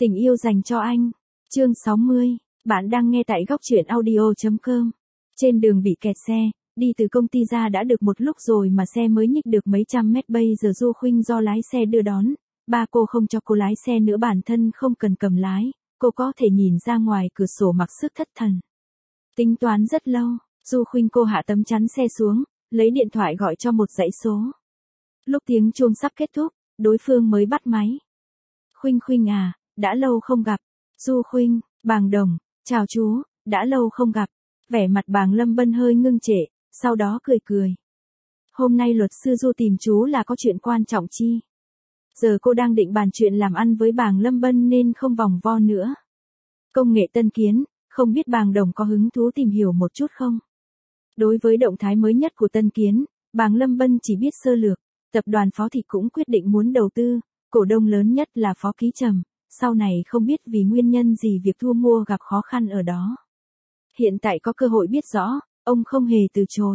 Tình yêu dành cho anh. Chương 60. Bạn đang nghe tại góc truyện audio.com. Trên đường bị kẹt xe, đi từ công ty ra đã được một lúc rồi mà xe mới nhích được mấy trăm mét. Bây giờ Du Khuynh do lái xe đưa đón, ba cô không cho cô lái xe nữa, bản thân không cần cầm lái, cô có thể nhìn ra ngoài cửa sổ mặc sức thất thần. Tính toán rất lâu, Du Khuynh cô hạ tấm chắn xe xuống, lấy điện thoại gọi cho một dãy số. Lúc tiếng chuông sắp kết thúc, đối phương mới bắt máy. Khuynh Khuynh à, đã lâu không gặp. Du Khuynh, Bàng Đồng, chào chú, đã lâu không gặp. Vẻ mặt Bàng Lâm Bân hơi ngưng trệ, sau đó cười cười. Hôm nay luật sư Du tìm chú là có chuyện quan trọng chi? Giờ cô đang định bàn chuyện làm ăn với Bàng Lâm Bân nên không vòng vo nữa. Công nghệ tân kiến, không biết Bàng Đồng có hứng thú tìm hiểu một chút không? Đối với động thái mới nhất của tân kiến, Bàng Lâm Bân chỉ biết sơ lược. Tập đoàn Phó Thị cũng quyết định muốn đầu tư, cổ đông lớn nhất là Phó Ký Trầm, sau này không biết vì nguyên nhân gì việc thu mua gặp khó khăn ở đó. Hiện tại có cơ hội biết rõ, ông không hề từ chối.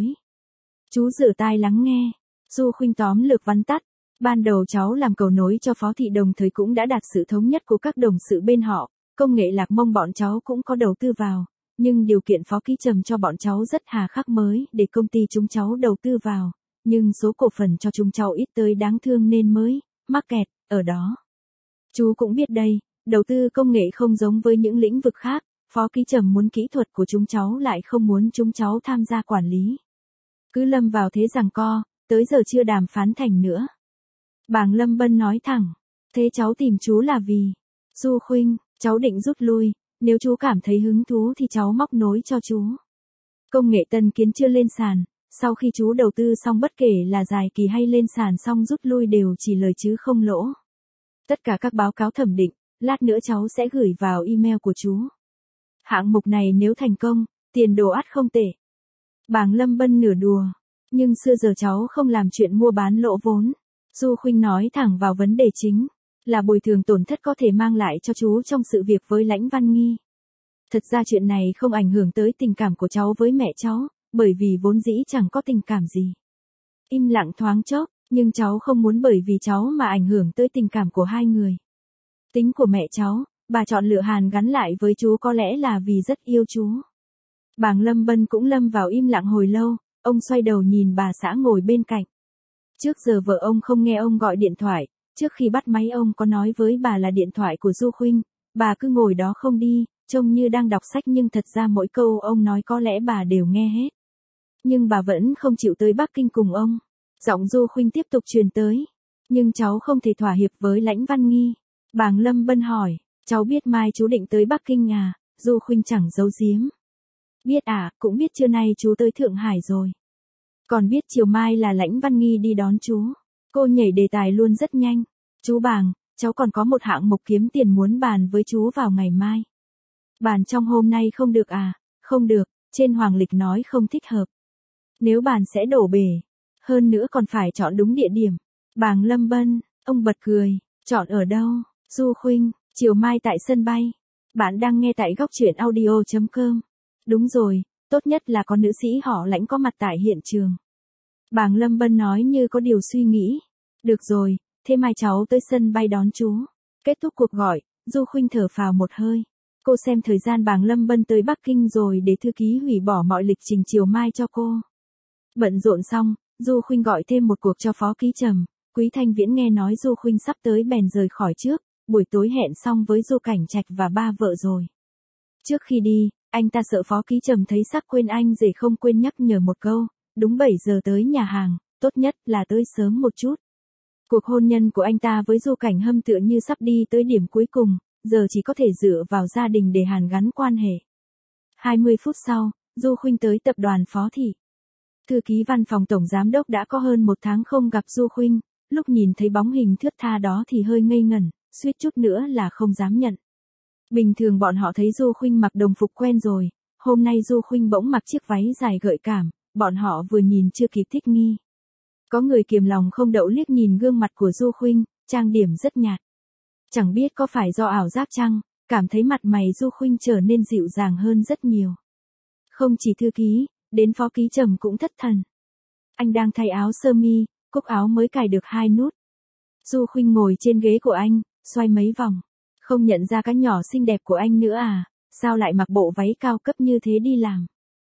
Chú rửa tai lắng nghe. Du Khuynh tóm lược vắn tắt. Ban đầu cháu làm cầu nối cho Phó Thị, đồng thời cũng đã đạt sự thống nhất của các đồng sự bên họ. Công nghệ Lạc Mông bọn cháu cũng có đầu tư vào, nhưng điều kiện Phó Ký Trầm cho bọn cháu rất hà khắc, mới để công ty chúng cháu đầu tư vào, nhưng số cổ phần cho chúng cháu ít tới đáng thương nên mới mắc kẹt ở đó. Chú cũng biết đây, đầu tư công nghệ không giống với những lĩnh vực khác, Phó Ký Trầm muốn kỹ thuật của chúng cháu lại không muốn chúng cháu tham gia quản lý. Cứ lâm vào thế giằng co, tới giờ chưa đàm phán thành nữa. Bàng Lâm Bân nói thẳng, thế cháu tìm chú là vì? Du Khuynh, cháu định rút lui, nếu chú cảm thấy hứng thú thì cháu móc nối cho chú. Công nghệ tân kiến chưa lên sàn, sau khi chú đầu tư xong bất kể là dài kỳ hay lên sàn xong rút lui đều chỉ lời chứ không lỗ. Tất cả các báo cáo thẩm định, lát nữa cháu sẽ gửi vào email của chú. Hạng mục này nếu thành công, tiền đồ ắt không tệ. Bàng Lâm Bân nửa đùa, nhưng xưa giờ cháu không làm chuyện mua bán lỗ vốn. Du Khuynh nói thẳng vào vấn đề chính, là bồi thường tổn thất có thể mang lại cho chú trong sự việc với Lãnh Văn Nghi. Thật ra chuyện này không ảnh hưởng tới tình cảm của cháu với mẹ cháu, bởi vì vốn dĩ chẳng có tình cảm gì. Im lặng thoáng chốc, nhưng cháu không muốn bởi vì cháu mà ảnh hưởng tới tình cảm của hai người. Tính của mẹ cháu, bà chọn lựa hàn gắn lại với chú có lẽ là vì rất yêu chú. Bàng Lâm Bân cũng lâm vào im lặng hồi lâu, ông xoay đầu nhìn bà xã ngồi bên cạnh. Trước giờ vợ ông không nghe ông gọi điện thoại, trước khi bắt máy ông có nói với bà là điện thoại của Du Khuynh, bà cứ ngồi đó không đi, trông như đang đọc sách nhưng thật ra mỗi câu ông nói có lẽ bà đều nghe hết. Nhưng bà vẫn không chịu tới Bắc Kinh cùng ông. Giọng Du Khuynh tiếp tục truyền tới. Nhưng cháu không thể thỏa hiệp với Lãnh Văn Nghi. Bàng Lâm Bân hỏi, cháu biết mai chú định tới Bắc Kinh à? Du Khuynh chẳng giấu giếm. Biết à, cũng biết trưa nay chú tới Thượng Hải rồi. Còn biết chiều mai là Lãnh Văn Nghi đi đón chú. Cô nhảy đề tài luôn rất nhanh. Chú Bàng, cháu còn có một hạng mục kiếm tiền muốn bàn với chú vào ngày mai. Bàn trong hôm nay không được à? Không được, trên Hoàng Lịch nói không thích hợp. Nếu bàn sẽ đổ bể. Hơn nữa còn phải chọn đúng địa điểm. Bàng Lâm Bân, ông bật cười, chọn ở đâu? Du Khuynh, chiều mai tại sân bay. Bạn đang nghe tại góc truyện audio.com. Đúng rồi, tốt nhất là có nữ sĩ họ Lãnh có mặt tại hiện trường. Bàng Lâm Bân nói như có điều suy nghĩ. Được rồi, thế mai cháu tới sân bay đón chú. Kết thúc cuộc gọi, Du Khuynh thở phào một hơi. Cô xem thời gian Bàng Lâm Bân tới Bắc Kinh rồi để thư ký hủy bỏ mọi lịch trình chiều mai cho cô. Bận rộn xong, Du Khuynh gọi thêm một cuộc cho Phó Ký Trầm. Quý Thanh Viễn nghe nói Du Khuynh sắp tới bèn rời khỏi trước, buổi tối hẹn xong với Du Cảnh Trạch và ba vợ rồi. Trước khi đi, anh ta sợ Phó Ký Trầm thấy sắc quên anh dễ không quên nhắc nhở một câu, đúng 7 giờ tới nhà hàng, tốt nhất là tới sớm một chút. Cuộc hôn nhân của anh ta với Du Cảnh Hâm tựa như sắp đi tới điểm cuối cùng, giờ chỉ có thể dựa vào gia đình để hàn gắn quan hệ. 20 phút sau, Du Khuynh tới tập đoàn Phó Thị. Thư ký văn phòng tổng giám đốc đã có hơn 1 tháng không gặp Du Khuynh, lúc nhìn thấy bóng hình thướt tha đó thì hơi ngây ngẩn, suýt chút nữa là không dám nhận. Bình thường bọn họ thấy Du Khuynh mặc đồng phục quen rồi, hôm nay Du Khuynh bỗng mặc chiếc váy dài gợi cảm, bọn họ vừa nhìn chưa kịp thích nghi. Có người kiềm lòng không đậu liếc nhìn gương mặt của Du Khuynh, trang điểm rất nhạt. Chẳng biết có phải do ảo giác chăng, cảm thấy mặt mày Du Khuynh trở nên dịu dàng hơn rất nhiều. Không chỉ thư ký, đến Phó Ký Trầm cũng thất thần. Anh đang thay áo sơ mi, cúc áo mới cài được 2 nút. Du Khuynh ngồi trên ghế của anh, xoay mấy vòng. Không nhận ra cái nhỏ xinh đẹp của anh nữa à, sao lại mặc bộ váy cao cấp như thế đi làm?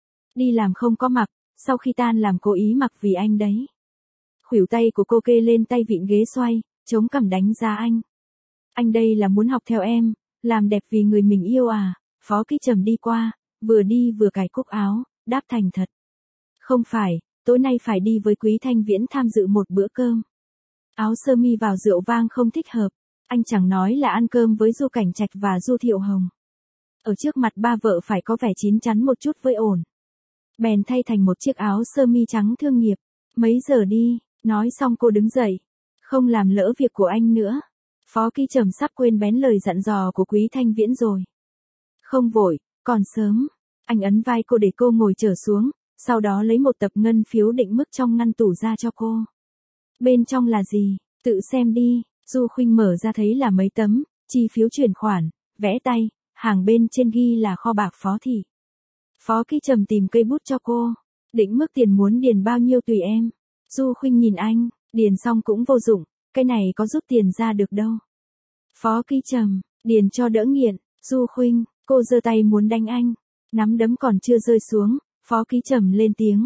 Đi làm không có mặc, sau khi tan làm cố ý mặc vì anh đấy. Khuỷu tay của cô kê lên tay vịn ghế xoay, chống cằm đánh giá anh. Anh đây là muốn học theo em, làm đẹp vì người mình yêu à? Phó Ký Trầm đi qua, vừa đi vừa cài cúc áo, đáp thành thật. Không phải, tối nay phải đi với Quý Thanh Viễn tham dự một bữa cơm. Áo sơ mi vào rượu vang không thích hợp, anh chẳng nói là ăn cơm với Du Cảnh Trạch và Du Thiệu Hồng. Ở trước mặt ba vợ phải có vẻ chín chắn một chút với ổn. Bèn thay thành một chiếc áo sơ mi trắng thương nghiệp. Mấy giờ đi, nói xong cô đứng dậy. Không làm lỡ việc của anh nữa. Phó Ký Trầm sắp quên bén lời dặn dò của Quý Thanh Viễn rồi. Không vội, còn sớm. Anh ấn vai cô để cô ngồi trở xuống, sau đó lấy một tập ngân phiếu định mức trong ngăn tủ ra cho cô. Bên trong là gì, tự xem đi. Du Khuynh mở ra thấy là mấy tấm, chi phiếu chuyển khoản, vẽ tay, hàng bên trên ghi là kho bạc Phó Thị. Phó Ký Trầm tìm cây bút cho cô. Định mức tiền muốn điền bao nhiêu tùy em. Du Khuynh nhìn anh, điền xong cũng vô dụng, cái này có rút tiền ra được đâu. Phó Ký Trầm, điền cho đỡ nghiện. Du Khuynh, cô giơ tay muốn đánh anh. Nắm đấm còn chưa rơi xuống, Phó Ký Trầm lên tiếng.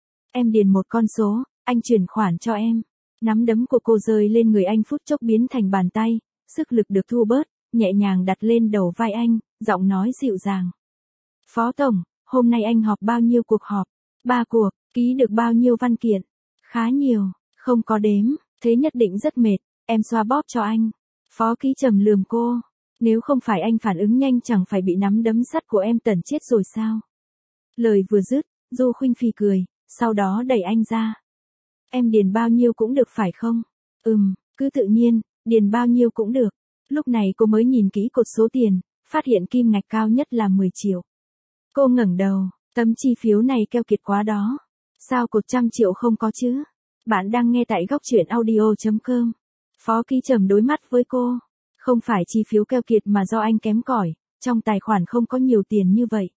Em điền một con số, anh chuyển khoản cho em. Nắm đấm của cô rơi lên người anh phút chốc biến thành bàn tay, sức lực được thu bớt, nhẹ nhàng đặt lên đầu vai anh, giọng nói dịu dàng. Phó Tổng, hôm nay anh họp bao nhiêu cuộc họp? 3 cuộc, ký được bao nhiêu văn kiện? Khá nhiều, không có đếm, thế nhất định rất mệt, em xoa bóp cho anh. Phó Ký Trầm lườm cô, nếu không phải anh phản ứng nhanh chẳng phải bị nắm đấm sắt của em tẩn chết rồi sao? Lời vừa dứt, Du Khuynh phì cười, sau đó đẩy anh ra. Em điền bao nhiêu cũng được phải không? Cứ tự nhiên, điền bao nhiêu cũng được. Lúc này cô mới nhìn kỹ cột số tiền, phát hiện kim ngạch cao nhất là 10 triệu. Cô ngẩng đầu, tấm chi phiếu này keo kiệt quá đó. Sao cột 100 triệu không có chứ? Bạn đang nghe tại góc truyện audio.com. Phó Ký Trầm đối mắt với cô. Không phải chi phiếu keo kiệt mà do anh kém cỏi, trong tài khoản không có nhiều tiền như vậy.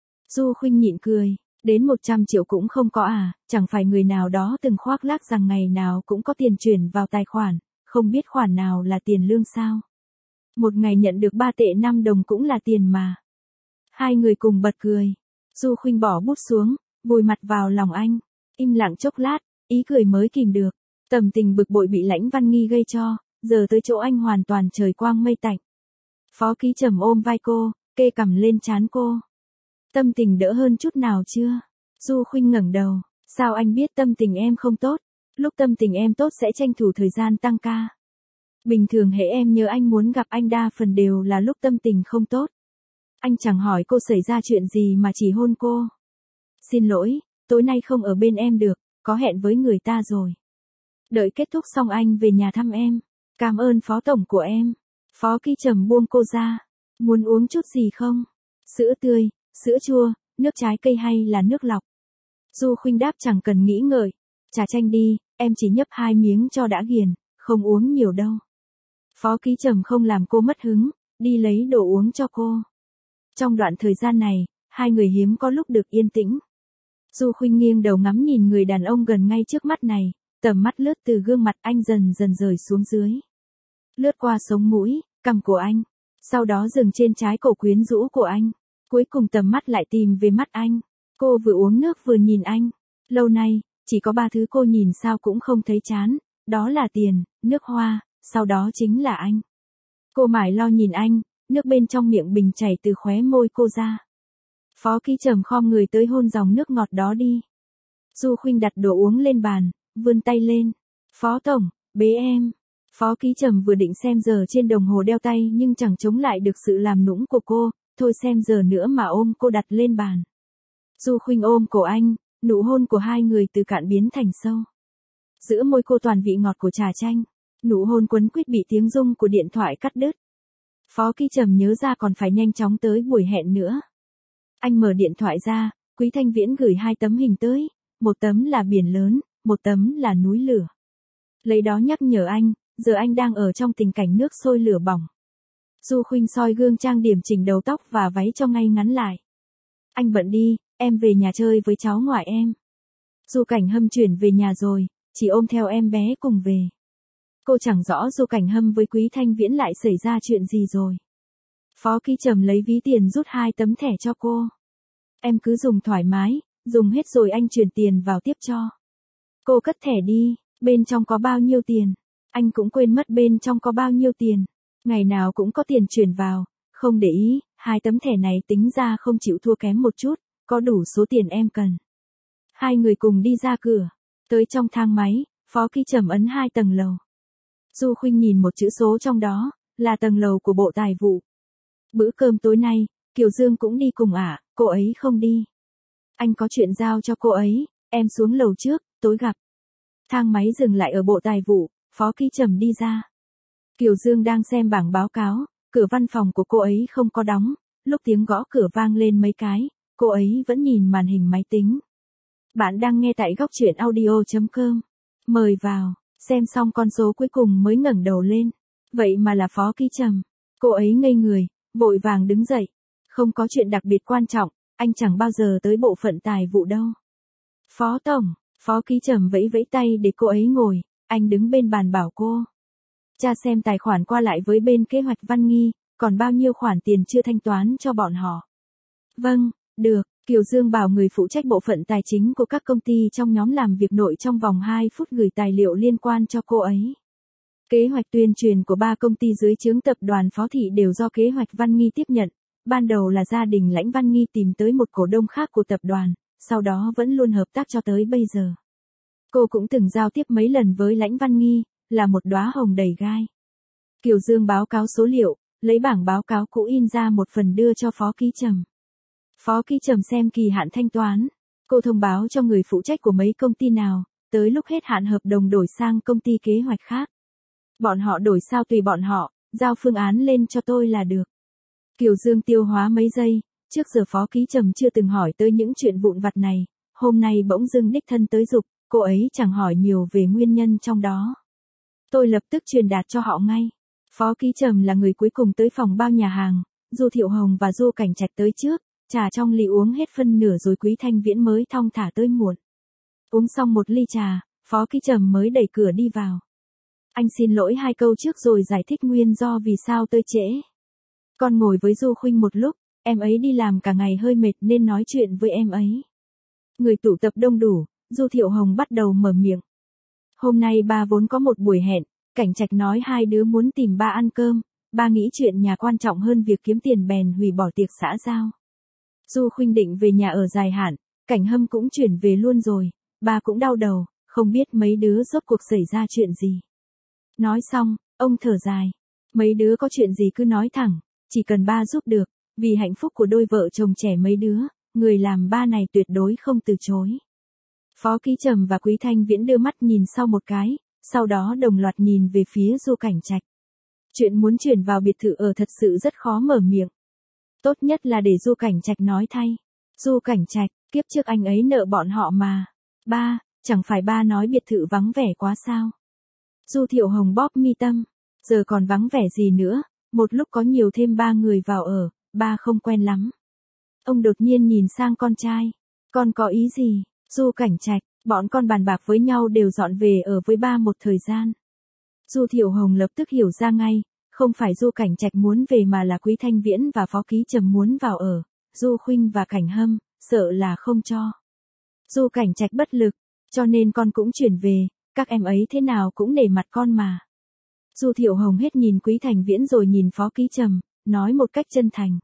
Du Khuynh nhịn cười, đến 100 triệu cũng không có à, chẳng phải người nào đó từng khoác lác rằng ngày nào cũng có tiền chuyển vào tài khoản, không biết khoản nào là tiền lương sao. Một ngày nhận được 3 tệ 5 đồng cũng là tiền mà. Hai người cùng bật cười. Du Khuynh bỏ bút xuống, vùi mặt vào lòng anh, im lặng chốc lát, ý cười mới kìm được. Tâm tình bực bội bị Lãnh Văn Nghi gây cho, giờ tới chỗ anh hoàn toàn trời quang mây tạnh. Phó Ký Trầm ôm vai cô, kê cằm lên trán cô. Tâm tình đỡ hơn chút nào chưa? Du Khuynh ngẩng đầu, sao anh biết tâm tình em không tốt? Lúc tâm tình em tốt sẽ tranh thủ thời gian tăng ca. Bình thường hễ em nhớ anh muốn gặp anh đa phần đều là lúc tâm tình không tốt. Anh chẳng hỏi cô xảy ra chuyện gì mà chỉ hôn cô. Xin lỗi, tối nay không ở bên em được, có hẹn với người ta rồi. Đợi kết thúc xong anh về nhà thăm em. Cảm ơn Phó Tổng của em. Phó Ký Trầm buông cô ra. Muốn uống chút gì không? Sữa tươi, sữa chua, nước trái cây hay là nước lọc? Du Khuynh đáp chẳng cần nghĩ ngợi. Trà chanh đi, em chỉ nhấp 2 miếng cho đã ghiền, không uống nhiều đâu. Phó Ký Trầm không làm cô mất hứng, đi lấy đồ uống cho cô. Trong đoạn thời gian này, hai người hiếm có lúc được yên tĩnh. Du Khuynh nghiêng đầu ngắm nhìn người đàn ông gần ngay trước mắt này, tầm mắt lướt từ gương mặt anh dần dần rời xuống dưới. Lướt qua sống mũi, cằm của anh, sau đó dừng trên trái cổ quyến rũ của anh. Cuối cùng tầm mắt lại tìm về mắt anh. Cô vừa uống nước vừa nhìn anh. Lâu nay, chỉ có 3 thứ cô nhìn sao cũng không thấy chán, đó là tiền, nước hoa, sau đó chính là anh. Cô mải lo nhìn anh, nước bên trong miệng bình chảy từ khóe môi cô ra. Phó Ký Trầm khom người tới hôn dòng nước ngọt đó đi. Du Khuynh đặt đồ uống lên bàn, vươn tay lên. Phó Tổng, bế em. Phó Ký Trầm vừa định xem giờ trên đồng hồ đeo tay nhưng chẳng chống lại được sự làm nũng của cô, thôi xem giờ nữa mà ôm cô đặt lên bàn. Du Khuynh ôm cổ anh, nụ hôn của hai người từ cạn biến thành sâu. Giữa môi cô toàn vị ngọt của trà chanh, nụ hôn quấn quýt bị tiếng rung của điện thoại cắt đứt. Phó Ký Trầm nhớ ra còn phải nhanh chóng tới buổi hẹn nữa. Anh mở điện thoại ra, Quý Thanh Viễn gửi 2 tấm hình tới, một tấm là biển lớn, một tấm là núi lửa. Lấy đó nhắc nhở anh, giờ anh đang ở trong tình cảnh nước sôi lửa bỏng. Du Khuynh soi gương trang điểm chỉnh đầu tóc và váy cho ngay ngắn lại. Anh bận đi, em về nhà chơi với cháu ngoại em. Du Cảnh Hâm chuyển về nhà rồi, chỉ ôm theo em bé cùng về. Cô chẳng rõ Du Cảnh Hâm với Quý Thanh Viễn lại xảy ra chuyện gì rồi. Phó Ký Trầm lấy ví tiền rút 2 tấm thẻ cho cô. Em cứ dùng thoải mái, dùng hết rồi anh chuyển tiền vào tiếp cho. Cô cất thẻ đi, bên trong có bao nhiêu tiền? Anh cũng quên mất bên trong có bao nhiêu tiền. Ngày nào cũng có tiền chuyển vào, không để ý, 2 tấm thẻ này tính ra không chịu thua kém một chút, có đủ số tiền em cần. Hai người cùng đi ra cửa, tới trong thang máy, Phó Ký Trầm ấn 2 tầng lầu. Du Khuynh nhìn một chữ số trong đó, là tầng lầu của Bộ Tài vụ. Bữa cơm tối nay, Kiều Dương cũng đi cùng ạ, cô ấy không đi. Anh có chuyện giao cho cô ấy, em xuống lầu trước, tối gặp. Thang máy dừng lại ở Bộ Tài vụ, Phó Ký Trầm đi ra. Kiều Dương đang xem bảng báo cáo, cửa văn phòng của cô ấy không có đóng, lúc tiếng gõ cửa vang lên mấy cái, cô ấy vẫn nhìn màn hình máy tính. Bạn đang nghe tại góc truyện audio.com. Mời vào, xem xong con số cuối cùng mới ngẩng đầu lên. Vậy mà là Phó Ký Trầm. Cô ấy ngây người, vội vàng đứng dậy. Không có chuyện đặc biệt quan trọng, anh chẳng bao giờ tới bộ phận tài vụ đâu. Phó Tổng, Phó Ký Trầm vẫy vẫy tay để cô ấy ngồi, anh đứng bên bàn bảo cô. Tra xem tài khoản qua lại với bên kế hoạch Văn Nghi, còn bao nhiêu khoản tiền chưa thanh toán cho bọn họ. Vâng, được, Kiều Dương bảo người phụ trách bộ phận tài chính của các công ty trong nhóm làm việc nội trong vòng 2 phút gửi tài liệu liên quan cho cô ấy. Kế hoạch tuyên truyền của 3 công ty dưới trướng tập đoàn Phó Thị đều do kế hoạch Văn Nghi tiếp nhận. Ban đầu là gia đình Lãnh Văn Nghi tìm tới một cổ đông khác của tập đoàn, sau đó vẫn luôn hợp tác cho tới bây giờ. Cô cũng từng giao tiếp mấy lần với Lãnh Văn Nghi, là một đóa hồng đầy gai. Kiều Dương báo cáo số liệu, lấy bảng báo cáo cũ in ra một phần đưa cho Phó Ký Trầm. Phó Ký Trầm xem kỳ hạn thanh toán. Cô thông báo cho người phụ trách của mấy công ty nào, tới lúc hết hạn hợp đồng đổi sang công ty kế hoạch khác. Bọn họ đổi sao tùy bọn họ, giao phương án lên cho tôi là được. Kiều Dương tiêu hóa mấy giây, trước giờ Phó Ký Trầm chưa từng hỏi tới những chuyện vụn vặt này, hôm nay bỗng dưng đích thân tới giục, cô ấy chẳng hỏi nhiều về nguyên nhân trong đó. Tôi lập tức truyền đạt cho họ ngay. Phó Ký Trầm là người cuối cùng tới phòng bao nhà hàng, Du Thiệu Hồng và Du Cảnh Trạch tới trước, trà trong ly uống hết phân nửa rồi Quý Thanh Viễn mới thong thả tới muộn. Uống xong một ly trà, Phó Ký Trầm mới đẩy cửa đi vào. Anh xin lỗi 2 câu trước rồi giải thích nguyên do vì sao tới trễ. Con ngồi với Du Khuynh một lúc, em ấy đi làm cả ngày hơi mệt nên nói chuyện với em ấy. Người tụ tập đông đủ, Du Thiệu Hồng bắt đầu mở miệng. Hôm nay ba vốn có một buổi hẹn, Cảnh Trạch nói 2 đứa muốn tìm ba ăn cơm, ba nghĩ chuyện nhà quan trọng hơn việc kiếm tiền bèn hủy bỏ tiệc xã giao. Du Khuynh định về nhà ở dài hạn, Cảnh Hâm cũng chuyển về luôn rồi, ba cũng đau đầu, không biết mấy đứa rốt cuộc xảy ra chuyện gì. Nói xong, ông thở dài. Mấy đứa có chuyện gì cứ nói thẳng, chỉ cần ba giúp được, vì hạnh phúc của đôi vợ chồng trẻ mấy đứa, người làm ba này tuyệt đối không từ chối. Phó Ký Trầm và Quý Thanh Viễn đưa mắt nhìn sau một cái, sau đó đồng loạt nhìn về phía Du Cảnh Trạch. Chuyện muốn chuyển vào biệt thự ở thật sự rất khó mở miệng. Tốt nhất là để Du Cảnh Trạch nói thay. Du Cảnh Trạch, kiếp trước anh ấy nợ bọn họ mà. Ba, chẳng phải ba nói biệt thự vắng vẻ quá sao? Du Thiệu Hồng bóp mi tâm. Giờ còn vắng vẻ gì nữa, một lúc có nhiều thêm 3 người vào ở, ba không quen lắm. Ông đột nhiên nhìn sang con trai. Con có ý gì? Du Cảnh Trạch, bọn con bàn bạc với nhau đều dọn về ở với ba một thời gian. Du Thiệu Hồng lập tức hiểu ra ngay, không phải Du Cảnh Trạch muốn về mà là Quý Thanh Viễn và Phó Ký Trầm muốn vào ở, Du Khuynh và Cảnh Hâm, sợ là không cho. Du Cảnh Trạch bất lực, cho nên con cũng chuyển về, các em ấy thế nào cũng nể mặt con mà. Du Thiệu Hồng hết nhìn Quý Thành Viễn rồi nhìn Phó Ký Trầm, nói một cách chân thành.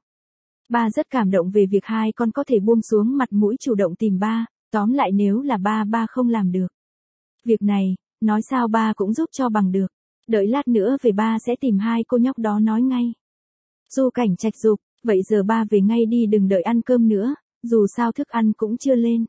Ba rất cảm động về việc 2 con có thể buông xuống mặt mũi chủ động tìm ba, tóm lại nếu là ba không làm được. Việc này, nói sao ba cũng giúp cho bằng được, đợi lát nữa về ba sẽ tìm 2 cô nhóc đó nói ngay. Du Cảnh Trạch giục, vậy giờ ba về ngay đi đừng đợi ăn cơm nữa, dù sao thức ăn cũng chưa lên.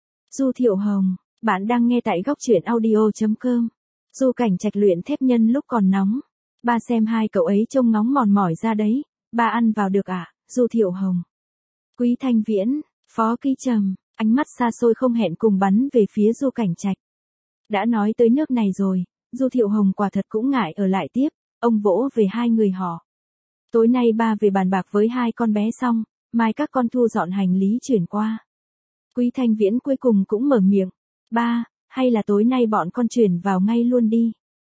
Du Thiệu Hồng, bạn đang nghe tại góc truyện audio.com. Du Cảnh Trạch luyện thép nhân lúc còn nóng. Ba xem 2 cậu ấy trông ngóng mòn mỏi ra đấy, ba ăn vào được à, Du Thiệu Hồng. Quý Thanh Viễn, Phó Ký Trầm, ánh mắt xa xôi không hẹn cùng bắn về phía Du Cảnh Trạch. Đã nói tới nước này rồi, Du Thiệu Hồng quả thật cũng ngại ở lại tiếp, ông vỗ về 2 người họ. Tối nay ba về bàn bạc với 2 con bé xong, mai các con thu dọn hành lý chuyển qua. Quý Thanh Viễn cuối cùng cũng mở miệng. Ba, hay là tối nay bọn con chuyển vào ngay luôn đi.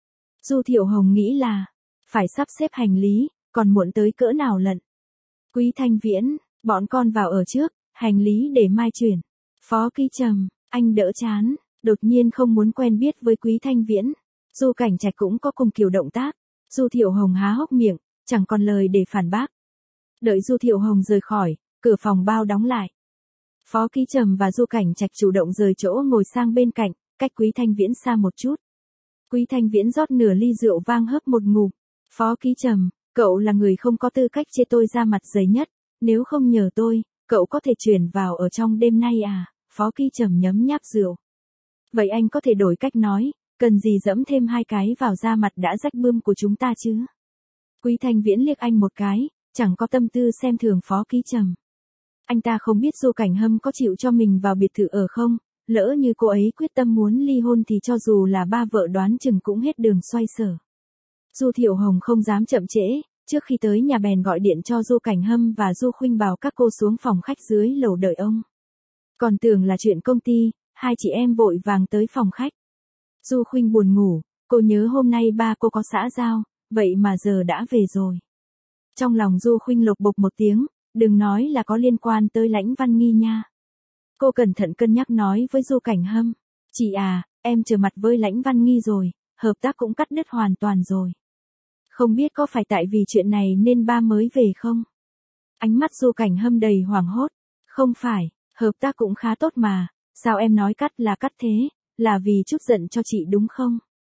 Du Thiệu Hồng nghĩ là, phải sắp xếp hành lý, còn muộn tới cỡ nào lận. Quý Thanh Viễn, bọn con vào ở trước, hành lý để mai chuyển. Phó Ký Trầm, anh đỡ chán, đột nhiên không muốn quen biết với Quý Thanh Viễn. Du Cảnh Trạch cũng có cùng kiểu động tác. Du Thiệu Hồng há hốc miệng, chẳng còn lời để phản bác. Đợi Du Thiệu Hồng rời khỏi, cửa phòng bao đóng lại. Phó Ký Trầm và Du Cảnh Trạch chủ động rời chỗ ngồi sang bên cạnh, cách Quý Thanh Viễn xa một chút. Quý Thanh Viễn rót nửa ly rượu vang hớp một ngụm. Phó Ký Trầm, cậu là người không có tư cách chê tôi ra mặt dày nhất, nếu không nhờ tôi, cậu có thể chuyển vào ở trong đêm nay à? Phó Ký Trầm nhấm nháp rượu. Vậy anh có thể đổi cách nói, cần gì dẫm thêm 2 cái vào da mặt đã rách bươm của chúng ta chứ? Quý Thanh Viễn liếc anh một cái, chẳng có tâm tư xem thường Phó Ký Trầm. Anh ta không biết Du Cảnh Hâm có chịu cho mình vào biệt thự ở không, lỡ như cô ấy quyết tâm muốn ly hôn thì cho dù là ba vợ đoán chừng cũng hết đường xoay sở. Du Thiệu Hồng không dám chậm trễ, trước khi tới nhà bèn gọi điện cho Du Cảnh Hâm và Du Khuynh bảo các cô xuống phòng khách dưới lầu đợi ông. Còn tưởng là chuyện công ty, hai chị em vội vàng tới phòng khách. Du Khuynh buồn ngủ, cô nhớ hôm nay ba cô có xã giao, vậy mà giờ đã về rồi. Trong lòng Du Khuynh lục bục một tiếng, đừng nói là có liên quan tới Lãnh Văn Nghi nha. Cô cẩn thận cân nhắc nói với Du Cảnh Hâm, chị à, em trở mặt với Lãnh Văn Nghi rồi, hợp tác cũng cắt đứt hoàn toàn rồi. Không biết có phải tại vì chuyện này nên ba mới về không? Ánh mắt Du Cảnh Hâm đầy hoảng hốt, không phải, hợp tác cũng khá tốt mà, sao em nói cắt là cắt thế, là vì chút giận cho chị đúng không?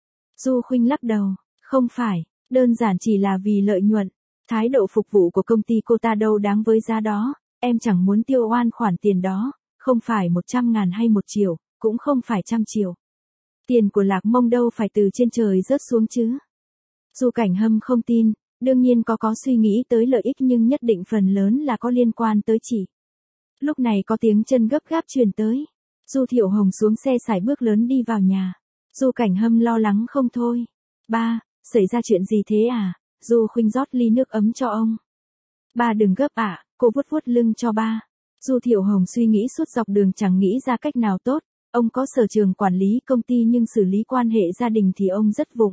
Du Khuynh lắc đầu, không phải, đơn giản chỉ là vì lợi nhuận, thái độ phục vụ của công ty cô ta đâu đáng với giá đó, em chẳng muốn tiêu oan khoản tiền đó, không phải 100.000 hay 1 triệu, cũng không phải 100 triệu. Tiền của Lạc Mông đâu phải từ trên trời rớt xuống chứ. Du Cảnh Hâm không tin, đương nhiên có suy nghĩ tới lợi ích nhưng nhất định phần lớn là có liên quan tới chị. Lúc này có tiếng chân gấp gáp truyền tới. Du Thiệu Hồng xuống xe sải bước lớn đi vào nhà. Du Cảnh Hâm lo lắng không thôi. Ba, xảy ra chuyện gì thế à? Du Khuynh rót ly nước ấm cho ông. Ba đừng gấp ạ, cô vuốt vuốt lưng cho ba. Du Thiệu Hồng suy nghĩ suốt dọc đường chẳng nghĩ ra cách nào tốt. Ông có sở trường quản lý công ty nhưng xử lý quan hệ gia đình thì ông rất vụng.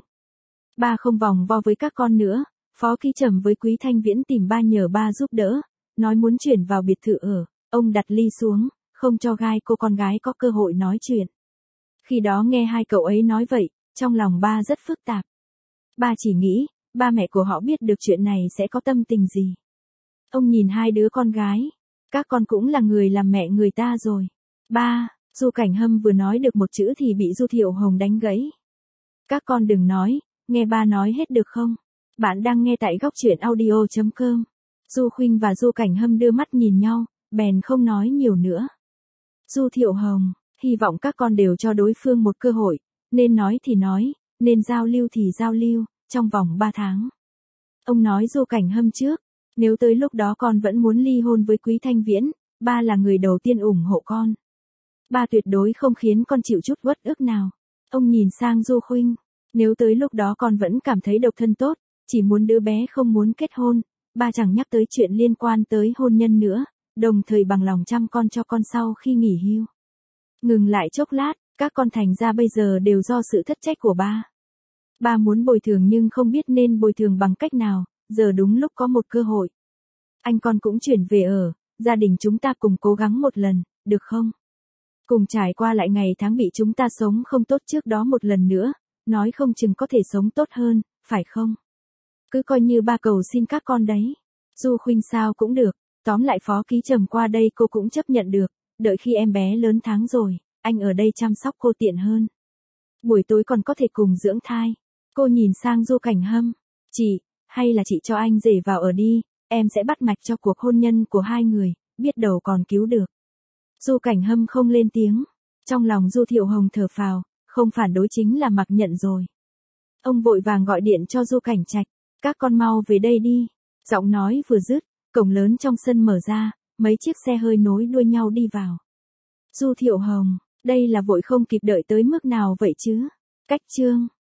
Ba không vòng vo với các con nữa. Phó Ký Trầm với Quý Thanh Viễn tìm ba nhờ ba giúp đỡ. Nói muốn chuyển vào biệt thự ở. Ông đặt ly xuống, không cho gai cô con gái có cơ hội nói chuyện. Khi đó nghe hai cậu ấy nói vậy, trong lòng ba rất phức tạp. Ba chỉ nghĩ, ba mẹ của họ biết được chuyện này sẽ có tâm tình gì. Ông nhìn hai đứa con gái. Các con cũng là người làm mẹ người ta rồi. Ba, Du Cảnh Hâm vừa nói được một chữ thì bị Du Thiệu Hồng đánh gãy. Các con đừng nói, nghe ba nói hết được không? Bạn đang nghe tại góc truyện audio.com. Du Khuynh và Du Cảnh Hâm đưa mắt nhìn nhau, bèn không nói nhiều nữa. Du Thiệu Hồng, hy vọng các con đều cho đối phương một cơ hội, nên nói thì nói, nên giao lưu thì giao lưu, trong vòng 3 tháng. Ông nói Du Cảnh Hâm trước, nếu tới lúc đó con vẫn muốn ly hôn với Quý Thanh Viễn, ba là người đầu tiên ủng hộ con. Ba tuyệt đối không khiến con chịu chút uất ức nào. Ông nhìn sang Du Khuynh, nếu tới lúc đó con vẫn cảm thấy độc thân tốt, chỉ muốn đứa bé không muốn kết hôn, ba chẳng nhắc tới chuyện liên quan tới hôn nhân nữa, đồng thời bằng lòng chăm con cho con sau khi nghỉ hưu. Ngừng lại chốc lát, các con thành ra bây giờ đều do sự thất trách của ba. Ba muốn bồi thường nhưng không biết nên bồi thường bằng cách nào, giờ đúng lúc có một cơ hội. Anh con cũng chuyển về ở, gia đình chúng ta cùng cố gắng một lần, được không? Cùng trải qua lại ngày tháng bị chúng ta sống không tốt trước đó một lần nữa, nói không chừng có thể sống tốt hơn, phải không? Cứ coi như ba cầu xin các con đấy. Du Khuynh sao cũng được, tóm lại Phó Ký Trầm qua đây cô cũng chấp nhận được, đợi khi em bé lớn tháng rồi, anh ở đây chăm sóc cô tiện hơn. Buổi tối còn có thể cùng dưỡng thai. Cô nhìn sang Du Cảnh Hâm, chị, hay là chị cho anh rể vào ở đi, em sẽ bắt mạch cho cuộc hôn nhân của hai người, biết đầu còn cứu được. Du Cảnh Hâm không lên tiếng, trong lòng Du Thiệu Hồng thở phào, không phản đối chính là mặc nhận rồi. Ông vội vàng gọi điện cho Du Cảnh Trạch, các con mau về đây đi. Giọng nói vừa dứt, cổng lớn trong sân mở ra, mấy chiếc xe hơi nối đuôi nhau đi vào. Du Thiệu Hồng, đây là vội không kịp đợi tới mức nào vậy chứ? Cách chương